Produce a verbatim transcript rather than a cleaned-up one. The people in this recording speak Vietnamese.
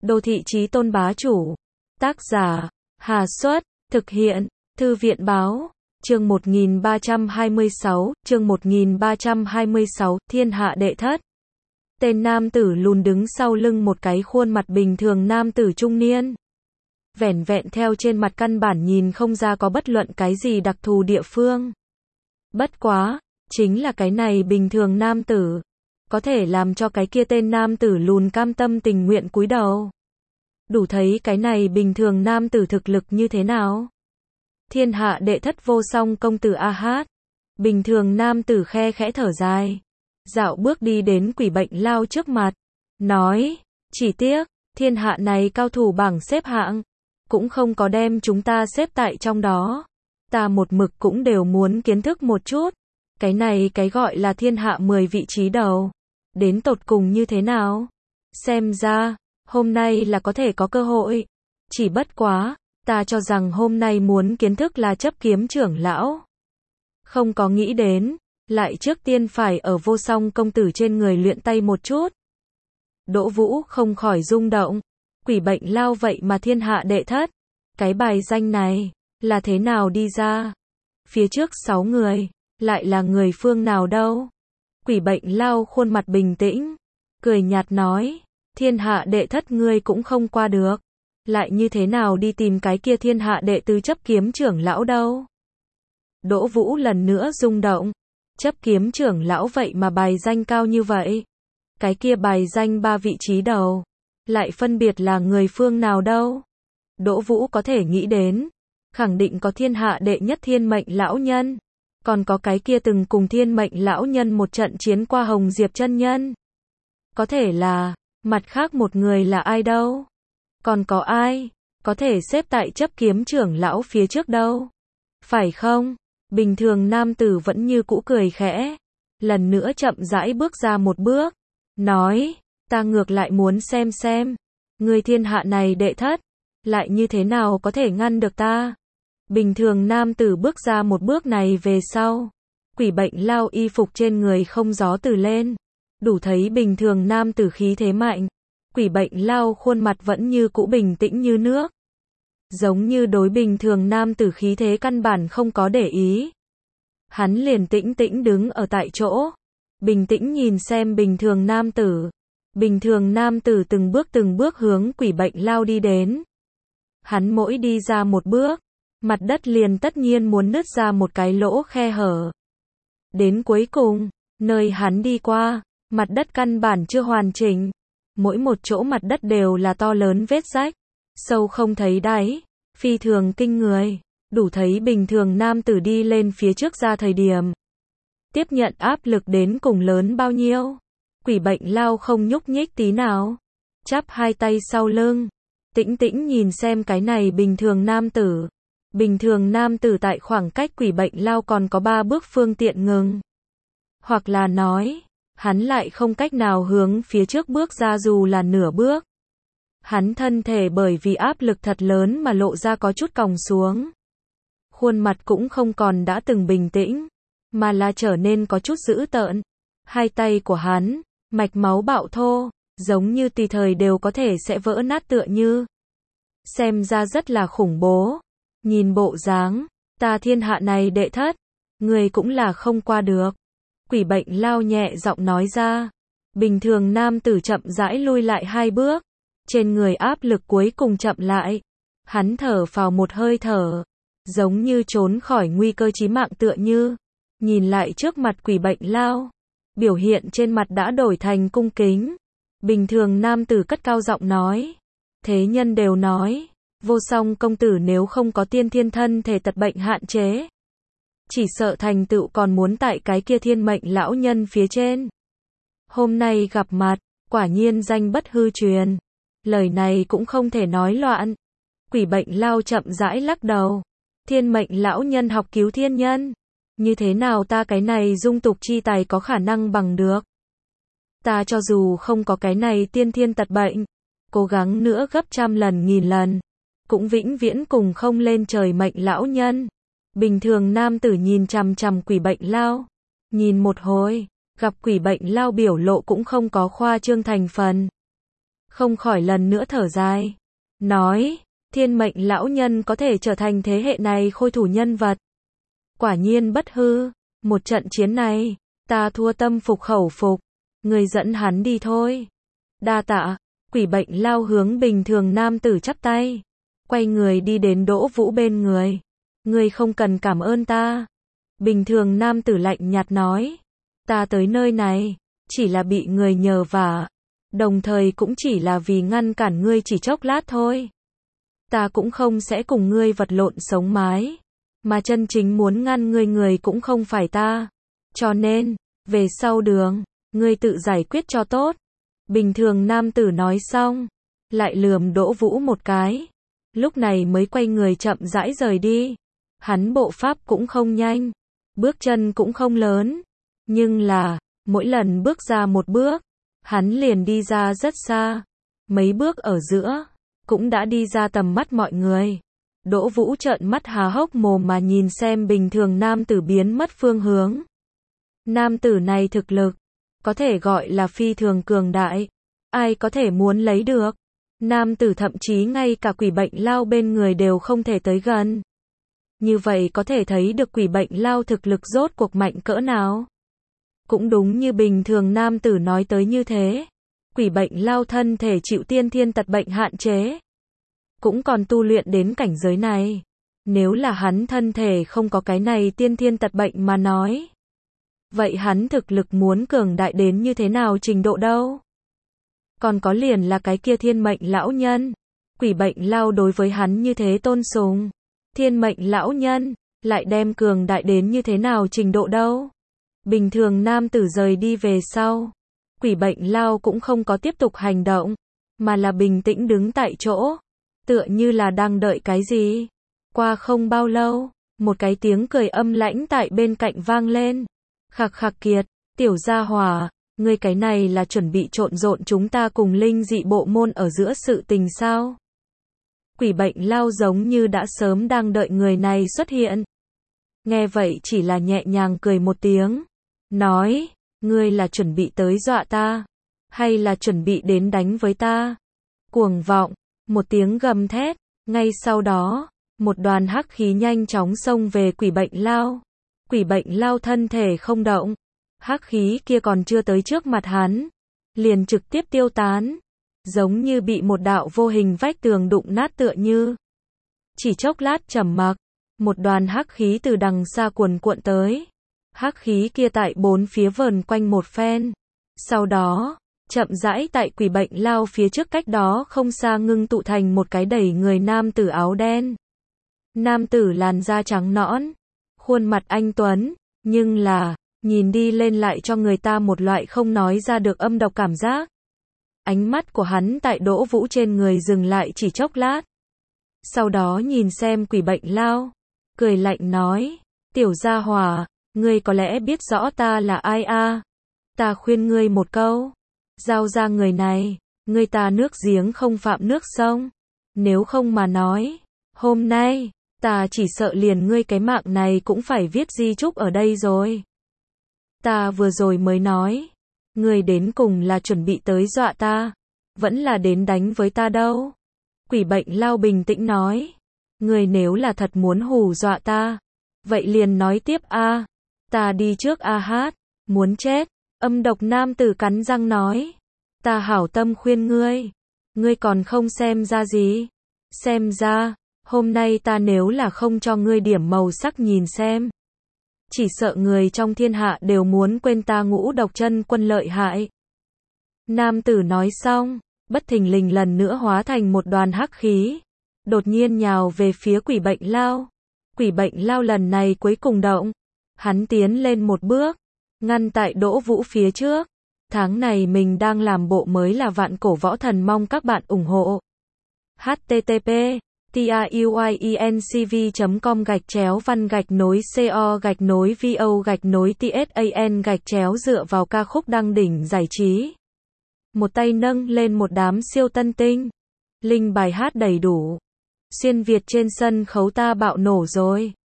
Đô thị chí tôn bá chủ. Tác giả, Hà Xuất, thực hiện, Thư viện báo, chương một nghìn ba trăm hai mươi sáu, chương một nghìn ba trăm hai mươi sáu, thiên hạ đệ thất. Tên nam tử lùn đứng sau lưng một cái khuôn mặt bình thường nam tử trung niên. Vẻn vẹn theo trên mặt căn bản nhìn không ra có bất luận cái gì đặc thù địa phương. Bất quá, chính là cái này bình thường nam tử, có thể làm cho cái kia tên nam tử lùn cam tâm tình nguyện cúi đầu. Đủ thấy cái này bình thường nam tử thực lực như thế nào. Thiên hạ đệ thất vô song công tử A Hát. Bình thường nam tử khe khẽ thở dài. Dạo bước đi đến Quỷ Bệnh Lao trước mặt. Nói, chỉ tiếc, thiên hạ này cao thủ bảng xếp hạng. Cũng không có đem chúng ta xếp tại trong đó. Ta một mực cũng đều muốn kiến thức một chút. Cái này cái gọi là thiên hạ mười vị trí đầu. Đến tột cùng như thế nào? Xem ra, hôm nay là có thể có cơ hội. Chỉ bất quá, ta cho rằng hôm nay muốn kiến thức là chấp kiếm trưởng lão. Không có nghĩ đến, lại trước tiên phải ở vô song công tử trên người luyện tay một chút. Đỗ Vũ không khỏi rung động. Quỷ Bệnh Lao vậy mà thiên hạ đệ thất. Cái bài danh này, là thế nào đi ra? Phía trước sáu người, lại là người phương nào đâu? Quỷ Bệnh Lao khuôn mặt bình tĩnh, cười nhạt nói, thiên hạ đệ thất ngươi cũng không qua được. Lại như thế nào đi tìm cái kia thiên hạ đệ tứ chấp kiếm trưởng lão đâu? Đỗ Vũ lần nữa rung động. Chấp kiếm trưởng lão vậy mà bài danh cao như vậy. Cái kia bài danh ba vị trí đầu. Lại phân biệt là người phương nào đâu? Đỗ Vũ có thể nghĩ đến. Khẳng định có thiên hạ đệ nhất thiên mệnh lão nhân. Còn có cái kia từng cùng thiên mệnh lão nhân một trận chiến qua Hồng Diệp chân nhân. Có thể là, mặt khác một người là ai đâu? Còn có ai, có thể xếp tại chấp kiếm trưởng lão phía trước đâu? Phải không? Bình thường nam tử vẫn như cũ cười khẽ. Lần nữa chậm rãi bước ra một bước. Nói, ta ngược lại muốn xem xem. Người thiên hạ này đệ thất. Lại như thế nào có thể ngăn được ta? Bình thường nam tử bước ra một bước này về sau. Quỷ Bệnh Lao y phục trên người không gió từ lên. Đủ thấy bình thường nam tử khí thế mạnh. Quỷ Bệnh Lao khuôn mặt vẫn như cũ bình tĩnh như nước. Giống như đối bình thường nam tử khí thế căn bản không có để ý. Hắn liền tĩnh tĩnh đứng ở tại chỗ. Bình tĩnh nhìn xem bình thường nam tử. Bình thường nam tử từng bước từng bước hướng Quỷ Bệnh Lao đi đến. Hắn mỗi đi ra một bước, mặt đất liền tất nhiên muốn nứt ra một cái lỗ khe hở. Đến cuối cùng, nơi hắn đi qua, mặt đất căn bản chưa hoàn chỉnh. Mỗi một chỗ mặt đất đều là to lớn vết rách, sâu không thấy đáy, phi thường kinh người, đủ thấy bình thường nam tử đi lên phía trước ra thời điểm. Tiếp nhận áp lực đến cùng lớn bao nhiêu. Quỷ Bệnh Lao không nhúc nhích tí nào. Chắp hai tay sau lưng. Tĩnh tĩnh nhìn xem cái này bình thường nam tử. Bình thường nam tử tại khoảng cách Quỷ Bệnh Lao còn có ba bước phương tiện ngừng. Hoặc là nói, hắn lại không cách nào hướng phía trước bước ra dù là nửa bước. Hắn thân thể bởi vì áp lực thật lớn mà lộ ra có chút còng xuống. Khuôn mặt cũng không còn đã từng bình tĩnh, mà là trở nên có chút dữ tợn. Hai tay của hắn, mạch máu bạo thô, giống như tùy thời đều có thể sẽ vỡ nát tựa như. Xem ra rất là khủng bố. Nhìn bộ dáng, ta thiên hạ này đệ thất, người cũng là không qua được. Quỷ Bệnh Lao nhẹ giọng nói ra. Bình thường nam tử chậm rãi lui lại hai bước. Trên người áp lực cuối cùng chậm lại. Hắn thở phào một hơi thở. Giống như trốn khỏi nguy cơ chí mạng tựa như. Nhìn lại trước mặt Quỷ Bệnh Lao. Biểu hiện trên mặt đã đổi thành cung kính. Bình thường nam tử cất cao giọng nói. Thế nhân đều nói. Vô song công tử nếu không có tiên thiên thân thể tật bệnh hạn chế. Chỉ sợ thành tựu còn muốn tại cái kia thiên mệnh lão nhân phía trên. Hôm nay gặp mặt, quả nhiên danh bất hư truyền. Lời này cũng không thể nói loạn. Quỷ Bệnh Lao chậm rãi lắc đầu. Thiên mệnh lão nhân học cứu thiên nhân. Như thế nào ta cái này dung tục chi tài có khả năng bằng được? Ta cho dù không có cái này tiên thiên tật bệnh, cố gắng nữa gấp trăm lần nghìn lần, cũng vĩnh viễn cùng không lên trời mệnh lão nhân. Bình thường nam tử nhìn chằm chằm Quỷ Bệnh Lao. Nhìn một hồi, gặp Quỷ Bệnh Lao biểu lộ cũng không có khoa trương thành phần. không khỏi lần nữa thở dài. Nói, thiên mệnh lão nhân có thể trở thành thế hệ này khôi thủ nhân vật. Quả nhiên bất hư, một trận chiến này, ta thua tâm phục khẩu phục, người dẫn hắn đi thôi. Đa tạ, quỷ bệnh lao hướng bình thường nam tử chắp tay, quay người đi đến Đỗ Vũ bên người. Ngươi không cần cảm ơn ta. Bình thường nam tử lạnh nhạt nói, ta tới nơi này, chỉ là bị người nhờ vả, đồng thời cũng chỉ là vì ngăn cản ngươi chỉ chốc lát thôi. Ta cũng không sẽ cùng ngươi vật lộn sống mái, mà chân chính muốn ngăn ngươi người cũng không phải ta. Cho nên, về sau đường, ngươi tự giải quyết cho tốt. Bình thường nam tử nói xong, lại lườm Đỗ Vũ một cái, lúc này mới quay người chậm rãi rời đi. Hắn bộ pháp cũng không nhanh, bước chân cũng không lớn, nhưng là, mỗi lần bước ra một bước, hắn liền đi ra rất xa, mấy bước ở giữa, cũng đã đi ra tầm mắt mọi người. Đỗ Vũ trợn mắt há hốc mồm mà nhìn xem bình thường nam tử biến mất phương hướng. Nam tử này thực lực, có thể gọi là phi thường cường đại, ai có thể muốn lấy được. Nam tử thậm chí ngay cả quỷ bệnh lao bên người đều không thể tới gần. Như vậy có thể thấy được quỷ bệnh lao thực lực rốt cuộc mạnh cỡ nào. Cũng đúng như bình thường nam tử nói tới như thế. Quỷ bệnh lao thân thể chịu tiên thiên tật bệnh hạn chế, cũng còn tu luyện đến cảnh giới này. Nếu là hắn thân thể không có cái này tiên thiên tật bệnh mà nói, vậy hắn thực lực muốn cường đại đến như thế nào trình độ đâu? Còn có liền là cái kia thiên mệnh lão nhân. Quỷ bệnh lao đối với hắn như thế tôn sùng. Thiên mệnh lão nhân, lại đem cường đại đến như thế nào trình độ đâu? Bình thường nam tử rời đi về sau, quỷ bệnh lao cũng không có tiếp tục hành động, mà là bình tĩnh đứng tại chỗ, tựa như là đang đợi cái gì. Qua không bao lâu, một cái tiếng cười âm lãnh tại bên cạnh vang lên. Khặc khặc kiệt, tiểu gia hỏa, ngươi cái này là chuẩn bị trộn rộn chúng ta cùng linh dị bộ môn ở giữa sự tình sao? Quỷ bệnh lao giống như đã sớm đang đợi người này xuất hiện. Nghe vậy chỉ là nhẹ nhàng cười một tiếng, nói, ngươi là chuẩn bị tới dọa ta, hay là chuẩn bị đến đánh với ta? Cuồng vọng, một tiếng gầm thét, ngay sau đó, một đoàn hắc khí nhanh chóng xông về quỷ bệnh lao. Quỷ bệnh lao thân thể không động, hắc khí kia còn chưa tới trước mặt hắn, liền trực tiếp tiêu tán, giống như bị một đạo vô hình vách tường đụng nát tựa như. Chỉ chốc lát trầm mặc, một đoàn hắc khí từ đằng xa cuồn cuộn tới. Hắc khí kia tại bốn phía vờn quanh một phen, sau đó, chậm rãi tại quỷ bệnh lao phía trước cách đó không xa ngưng tụ thành một cái đẩy người nam tử áo đen. Nam tử làn da trắng nõn, khuôn mặt anh tuấn, nhưng là, nhìn đi lên lại cho người ta một loại không nói ra được âm độc cảm giác. Ánh mắt của hắn tại Đỗ Vũ trên người dừng lại chỉ chốc lát. Sau đó nhìn xem quỷ bệnh lao, cười lạnh nói, tiểu gia hỏa, ngươi có lẽ biết rõ ta là ai a? Ta khuyên ngươi một câu, giao ra người này, ngươi ta nước giếng không phạm nước sông. Nếu không mà nói, hôm nay, ta chỉ sợ liền ngươi cái mạng này cũng phải viết di chúc ở đây rồi. Ta vừa rồi mới nói, ngươi đến cùng là chuẩn bị tới dọa ta, vẫn là đến đánh với ta đâu? Quỷ bệnh lao bình tĩnh nói, ngươi nếu là thật muốn hù dọa ta, vậy liền nói tiếp a, ta đi trước a hát, muốn chết. Âm độc nam tử cắn răng nói, ta hảo tâm khuyên ngươi, ngươi còn không xem ra gì? Xem ra, hôm nay ta nếu là không cho ngươi điểm màu sắc nhìn xem, chỉ sợ người trong thiên hạ đều muốn quên ta Ngũ Độc Chân Quân lợi hại. Nam tử nói xong, bất thình lình lần nữa hóa thành một đoàn hắc khí, đột nhiên nhào về phía quỷ bệnh lao. Quỷ bệnh lao lần này cuối cùng động, hắn tiến lên một bước, ngăn tại Đỗ Vũ phía trước. Tháng này mình đang làm bộ mới là Vạn Cổ Võ Thần, mong các bạn ủng hộ. H T T P TRUIENCV chấm com gạch chéo văn gạch nối CO gạch nối VO gạch nối TSAN gạch chéo dựa vào ca khúc đăng đỉnh giải trí. Một tay nâng lên một đám siêu tân tinh. Linh bài hát đầy đủ. Xuyên Việt trên sân khấu ta bạo nổ rồi.